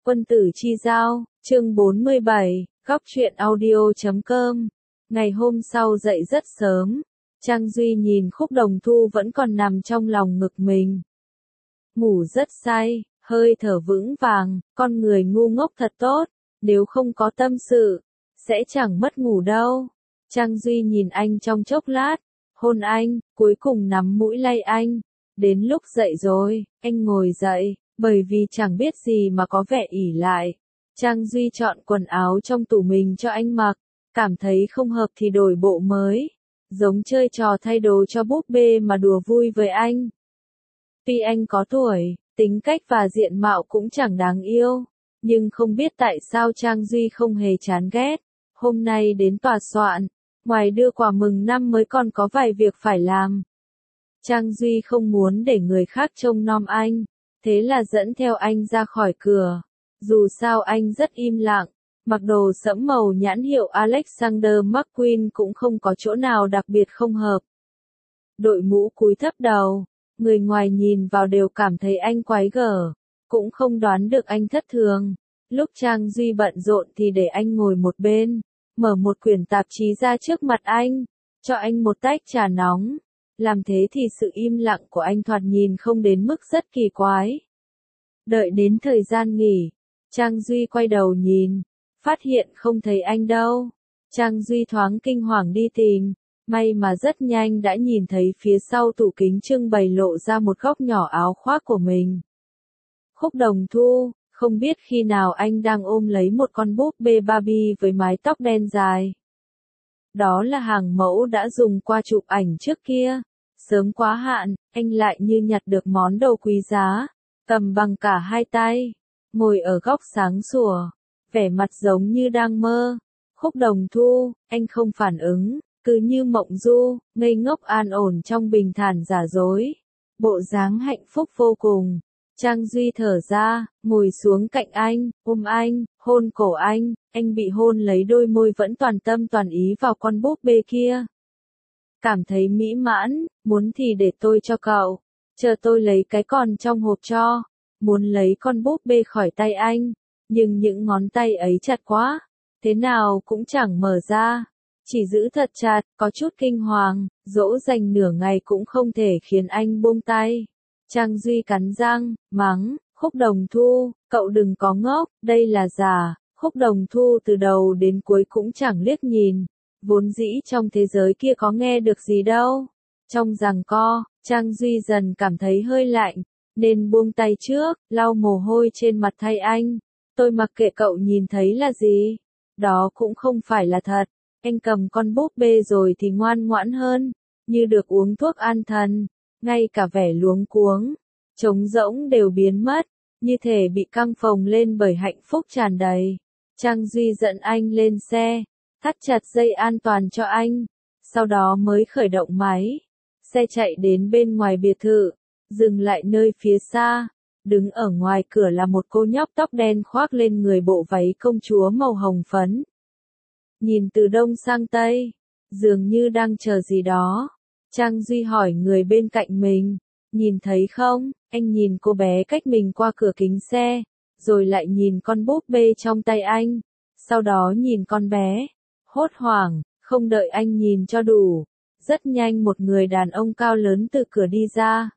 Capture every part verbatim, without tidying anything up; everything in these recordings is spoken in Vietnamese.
Quân tử chi giao, chương bốn mươi bảy, góc truyện audio chấm com. Ngày hôm sau dậy rất sớm, Trang Duy nhìn Khúc Đồng Thu vẫn còn nằm trong lòng ngực mình. Ngủ rất say, hơi thở vững vàng, con người ngu ngốc thật tốt, nếu không có tâm sự, sẽ chẳng mất ngủ đâu. Trang Duy nhìn anh trong chốc lát, hôn anh, cuối cùng nắm mũi lay anh. Đến lúc dậy rồi, anh ngồi dậy, bởi vì chẳng biết gì mà có vẻ ỉ lại. Trang Duy chọn quần áo trong tủ mình cho anh mặc, cảm thấy không hợp thì đổi bộ mới. Giống chơi trò thay đồ cho búp bê mà đùa vui với anh. Tuy anh có tuổi, tính cách và diện mạo cũng chẳng đáng yêu, nhưng không biết tại sao Trang Duy không hề chán ghét. Hôm nay đến tòa soạn, ngoài đưa quà mừng năm mới còn có vài việc phải làm. Trang Duy không muốn để người khác trông nom anh, thế là dẫn theo anh ra khỏi cửa. Dù sao anh rất im lặng, mặc đồ sẫm màu nhãn hiệu Alexander McQueen cũng không có chỗ nào đặc biệt không hợp. Đội mũ cúi thấp đầu, người ngoài nhìn vào đều cảm thấy anh quái gở, cũng không đoán được anh thất thường. Lúc Trang Duy bận rộn thì để anh ngồi một bên, mở một quyển tạp chí ra trước mặt anh, cho anh một tách trà nóng. Làm thế thì sự im lặng của anh thoạt nhìn không đến mức rất kỳ quái. Đợi đến thời gian nghỉ, Trang Duy quay đầu nhìn, phát hiện không thấy anh đâu. Trang Duy thoáng kinh hoàng đi tìm, may mà rất nhanh đã nhìn thấy phía sau tủ kính trưng bày lộ ra một góc nhỏ áo khoác của mình. Khúc Đồng Thu, không biết khi nào anh đang ôm lấy một con búp bê Barbie với mái tóc đen dài. Đó là hàng mẫu đã dùng qua chụp ảnh trước kia. Sớm quá hạn, anh lại như nhặt được món đồ quý giá, cầm bằng cả hai tay, ngồi ở góc sáng sủa, vẻ mặt giống như đang mơ. Khúc Đồng Thu, anh không phản ứng, cứ như mộng du, ngây ngốc an ổn trong bình thản giả dối. Bộ dáng hạnh phúc vô cùng. Trang Duy thở ra, ngồi xuống cạnh anh, ôm anh, hôn cổ anh, anh bị hôn lấy đôi môi vẫn toàn tâm toàn ý vào con búp bê kia. Cảm thấy mỹ mãn, muốn thì để tôi cho cậu, chờ tôi lấy cái còn trong hộp cho. Muốn lấy con búp bê khỏi tay anh, nhưng những ngón tay ấy chặt quá, thế nào cũng chẳng mở ra, chỉ giữ thật chặt, có chút kinh hoàng, dỗ dành nửa ngày cũng không thể khiến anh buông tay. Trang Duy cắn răng, mắng, Khúc Đồng Thu, cậu đừng có ngốc, đây là giả. Khúc Đồng Thu từ đầu đến cuối cũng chẳng liếc nhìn, vốn dĩ trong thế giới kia có nghe được gì đâu. Trong giằng co, Trang Duy dần cảm thấy hơi lạnh, nên buông tay trước, lau mồ hôi trên mặt thay anh. Tôi mặc kệ cậu nhìn thấy là gì, đó cũng không phải là thật. Anh cầm con búp bê rồi thì ngoan ngoãn hơn, như được uống thuốc an thần, ngay cả vẻ luống cuống, trống rỗng đều biến mất, như thể bị căng phồng lên bởi hạnh phúc tràn đầy. Trang Duy dẫn anh lên xe, thắt chặt dây an toàn cho anh, sau đó mới khởi động máy. Xe chạy đến bên ngoài biệt thự, dừng lại nơi phía xa, đứng ở ngoài cửa là một cô nhóc tóc đen khoác lên người bộ váy công chúa màu hồng phấn. Nhìn từ đông sang tây, dường như đang chờ gì đó. Trang Duy hỏi người bên cạnh mình, nhìn thấy không? Anh nhìn cô bé cách mình qua cửa kính xe, rồi lại nhìn con búp bê trong tay anh, sau đó nhìn con bé. Hốt hoảng, không đợi anh nhìn cho đủ, rất nhanh một người đàn ông cao lớn từ cửa đi ra.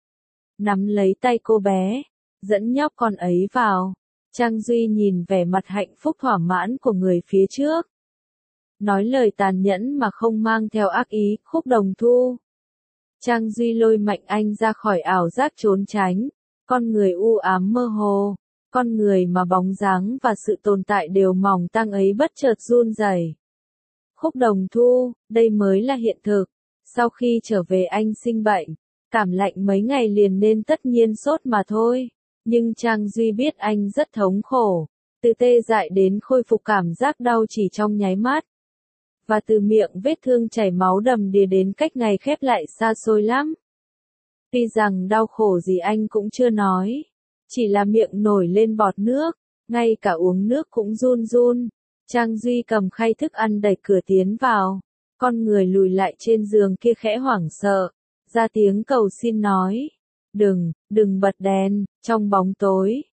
Nắm lấy tay cô bé, dẫn nhóc con ấy vào. Trang Duy nhìn vẻ mặt hạnh phúc thỏa mãn của người phía trước. Nói lời tàn nhẫn mà không mang theo ác ý, Khúc Đồng Thu. Trang Duy lôi mạnh anh ra khỏi ảo giác trốn tránh, con người u ám mơ hồ, con người mà bóng dáng và sự tồn tại đều mỏng tang ấy bất chợt run rẩy. Khúc Đồng Thu, đây mới là hiện thực. Sau khi trở về anh sinh bệnh, cảm lạnh mấy ngày liền nên tất nhiên sốt mà thôi. Nhưng Trang Duy biết anh rất thống khổ, từ tê dại đến khôi phục cảm giác đau chỉ trong nháy mắt. Và từ miệng vết thương chảy máu đầm đìa đến cách ngày khép lại xa xôi lắm. Tuy rằng đau khổ gì anh cũng chưa nói, chỉ là miệng nổi lên bọt nước, ngay cả uống nước cũng run run. Trang Duy cầm khay thức ăn đẩy cửa tiến vào, con người lùi lại trên giường kia khẽ hoảng sợ, ra tiếng cầu xin nói, đừng, đừng bật đèn. Trong bóng tối,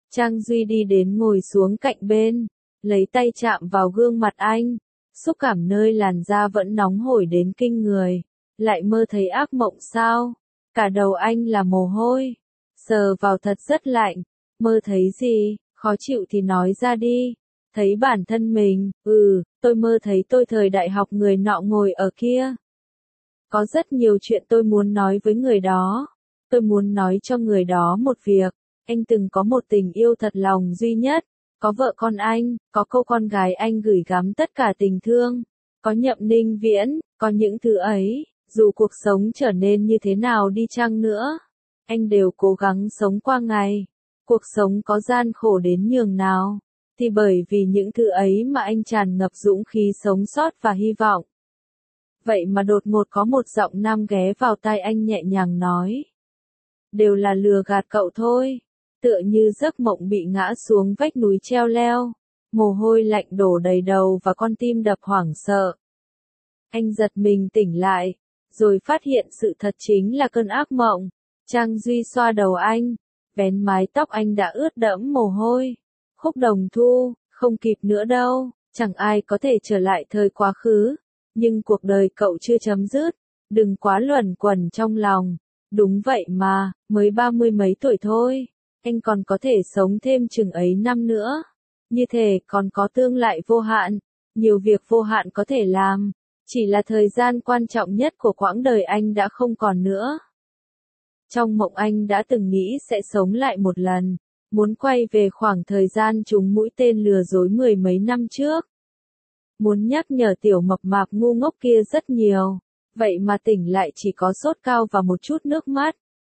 Trang Duy đi đến ngồi xuống cạnh bên, lấy tay chạm vào gương mặt anh, xúc cảm nơi làn da vẫn nóng hổi đến kinh người. Lại mơ thấy ác mộng sao? Cả đầu anh là mồ hôi, sờ vào thật rất lạnh. Mơ thấy gì? Khó chịu thì nói ra đi. Thấy bản thân mình, ừ, tôi mơ thấy tôi thời đại học người nọ ngồi ở kia. Có rất nhiều chuyện tôi muốn nói với người đó. Tôi muốn nói cho người đó một việc. Anh từng có một tình yêu thật lòng duy nhất. Có vợ con anh, có cô con gái anh gửi gắm tất cả tình thương. Có Nhậm Ninh Viễn, có những thứ ấy, dù cuộc sống trở nên như thế nào đi chăng nữa, anh đều cố gắng sống qua ngày. Cuộc sống có gian khổ đến nhường nào, thì bởi vì những thứ ấy mà anh tràn ngập dũng khí sống sót và hy vọng. Vậy mà đột ngột có một giọng nam ghé vào tai anh nhẹ nhàng nói. Đều là lừa gạt cậu thôi. Tựa như giấc mộng bị ngã xuống vách núi treo leo. Mồ hôi lạnh đổ đầy đầu và con tim đập hoảng sợ. Anh giật mình tỉnh lại, rồi phát hiện sự thật chính là cơn ác mộng. Trang Duy xoa đầu anh, vén mái tóc anh đã ướt đẫm mồ hôi. Khúc Đồng Thu, không kịp nữa đâu, chẳng ai có thể trở lại thời quá khứ. Nhưng cuộc đời cậu chưa chấm dứt, đừng quá luẩn quẩn trong lòng. Đúng vậy mà, mới ba mươi mấy tuổi thôi, anh còn có thể sống thêm chừng ấy năm nữa. Như thể còn có tương lai vô hạn, nhiều việc vô hạn có thể làm. Chỉ là thời gian quan trọng nhất của quãng đời anh đã không còn nữa. Trong mộng anh đã từng nghĩ sẽ sống lại một lần, muốn quay về khoảng thời gian trúng mũi tên lừa dối mười mấy năm trước. Muốn nhắc nhở tiểu mập mạp ngu ngốc kia rất nhiều, vậy mà tỉnh lại chỉ có sốt cao và một chút nước mắt.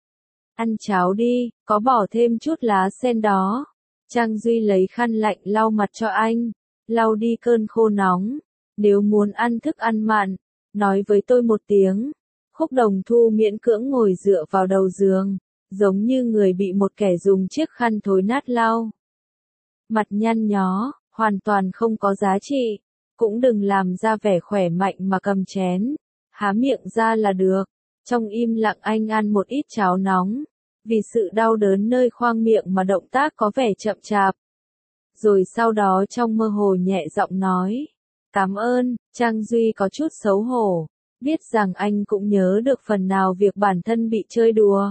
Ăn cháo đi, có bỏ thêm chút lá sen đó. Trang Duy lấy khăn lạnh lau mặt cho anh, lau đi cơn khô nóng. Nếu muốn ăn thức ăn mặn, nói với tôi một tiếng. Khúc Đồng Thu miễn cưỡng ngồi dựa vào đầu giường, giống như người bị một kẻ dùng chiếc khăn thối nát lau. Mặt nhăn nhó, hoàn toàn không có giá trị, cũng đừng làm ra vẻ khỏe mạnh mà cầm chén, há miệng ra là được. Trong im lặng anh ăn một ít cháo nóng, vì sự đau đớn nơi khoang miệng mà động tác có vẻ chậm chạp. Rồi sau đó trong mơ hồ nhẹ giọng nói. Cảm ơn. Trang Duy có chút xấu hổ, biết rằng anh cũng nhớ được phần nào việc bản thân bị chơi đùa.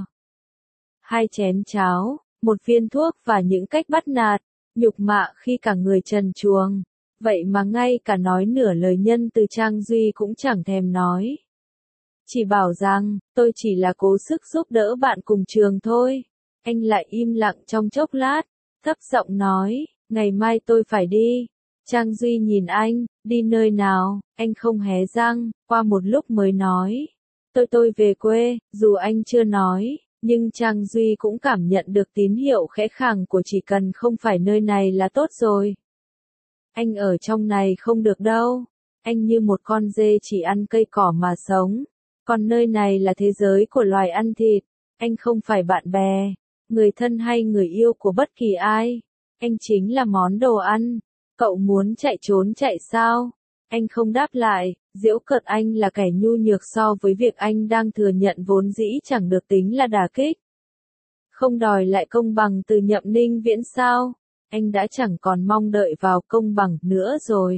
Hai chén cháo, một viên thuốc và những cách bắt nạt, nhục mạ khi cả người trần truồng. Vậy mà ngay cả nói nửa lời nhân từ Trang Duy cũng chẳng thèm nói. Chỉ bảo rằng, tôi chỉ là cố sức giúp đỡ bạn cùng trường thôi. Anh lại im lặng trong chốc lát, thấp giọng nói, ngày mai tôi phải đi. Trang Duy nhìn anh, đi nơi nào, anh không hé răng, qua một lúc mới nói. Tôi tôi về quê, dù anh chưa nói, nhưng Trang Duy cũng cảm nhận được tín hiệu khẽ khàng của chỉ cần không phải nơi này là tốt rồi. Anh ở trong này không được đâu, anh như một con dê chỉ ăn cây cỏ mà sống, còn nơi này là thế giới của loài ăn thịt, anh không phải bạn bè, người thân hay người yêu của bất kỳ ai, anh chính là món đồ ăn. Cậu muốn chạy trốn chạy sao? Anh không đáp lại, giễu cợt anh là kẻ nhu nhược so với việc anh đang thừa nhận vốn dĩ chẳng được tính là đả kích. Không đòi lại công bằng từ Nhậm Ninh Viễn sao? Anh đã chẳng còn mong đợi vào công bằng nữa rồi.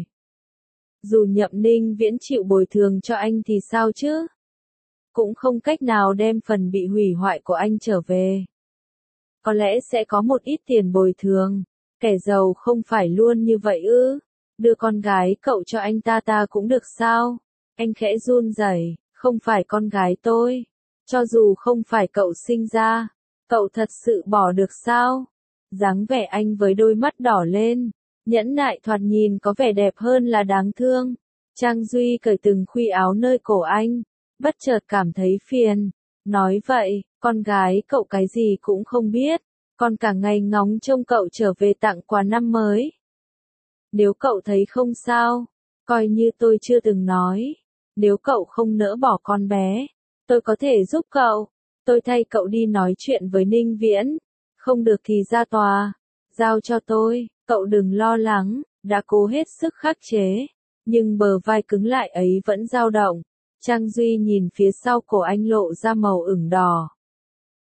Dù Nhậm Ninh Viễn chịu bồi thường cho anh thì sao chứ? Cũng không cách nào đem phần bị hủy hoại của anh trở về. Có lẽ sẽ có một ít tiền bồi thường. Kẻ giàu không phải luôn như vậy ư? Đưa con gái cậu cho anh ta ta cũng được sao? Anh khẽ run rẩy, không phải con gái tôi. Cho dù không phải cậu sinh ra, cậu thật sự bỏ được sao? Dáng vẻ anh với đôi mắt đỏ lên, nhẫn nại thoạt nhìn có vẻ đẹp hơn là đáng thương. Trang Duy cởi từng khuy áo nơi cổ anh, bất chợt cảm thấy phiền. Nói vậy, con gái cậu cái gì cũng không biết. Còn cả ngày ngóng trông cậu trở về tặng quà năm mới. Nếu cậu thấy không sao, coi như tôi chưa từng nói. Nếu cậu không nỡ bỏ con bé, tôi có thể giúp cậu. Tôi thay cậu đi nói chuyện với Ninh Viễn. Không được thì ra tòa. Giao cho tôi, cậu đừng lo lắng, đã cố hết sức khắc chế. Nhưng bờ vai cứng lại ấy vẫn dao động. Trang Duy nhìn phía sau cổ anh lộ ra màu ửng đỏ.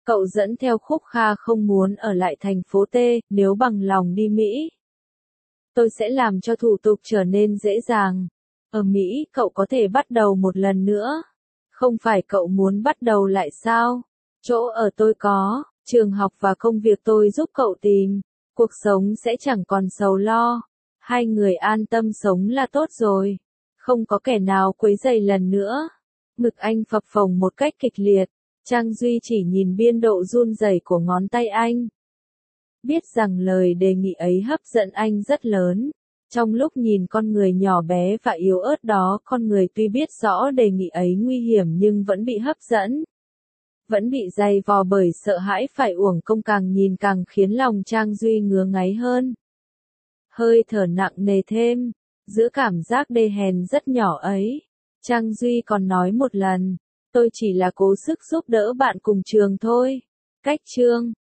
Cậu dẫn theo Khúc Kha không muốn ở lại thành phố T, nếu bằng lòng đi Mỹ. Tôi sẽ làm cho thủ tục trở nên dễ dàng. Ở Mỹ, cậu có thể bắt đầu một lần nữa. Không phải cậu muốn bắt đầu lại sao? Chỗ ở tôi có, trường học và công việc tôi giúp cậu tìm. Cuộc sống sẽ chẳng còn sầu lo. Hai người an tâm sống là tốt rồi. Không có kẻ nào quấy rầy lần nữa. Ngực anh phập phồng một cách kịch liệt. Trang Duy chỉ nhìn biên độ run rẩy của ngón tay anh. Biết rằng lời đề nghị ấy hấp dẫn anh rất lớn. Trong lúc nhìn con người nhỏ bé và yếu ớt đó, con người tuy biết rõ đề nghị ấy nguy hiểm nhưng vẫn bị hấp dẫn. Vẫn bị dày vò bởi sợ hãi phải uổng công, càng nhìn càng khiến lòng Trang Duy ngứa ngáy hơn. Hơi thở nặng nề thêm, giữa cảm giác đê hèn rất nhỏ ấy. Trang Duy còn nói một lần, tôi chỉ là cố sức giúp đỡ bạn cùng trường thôi. Cách chương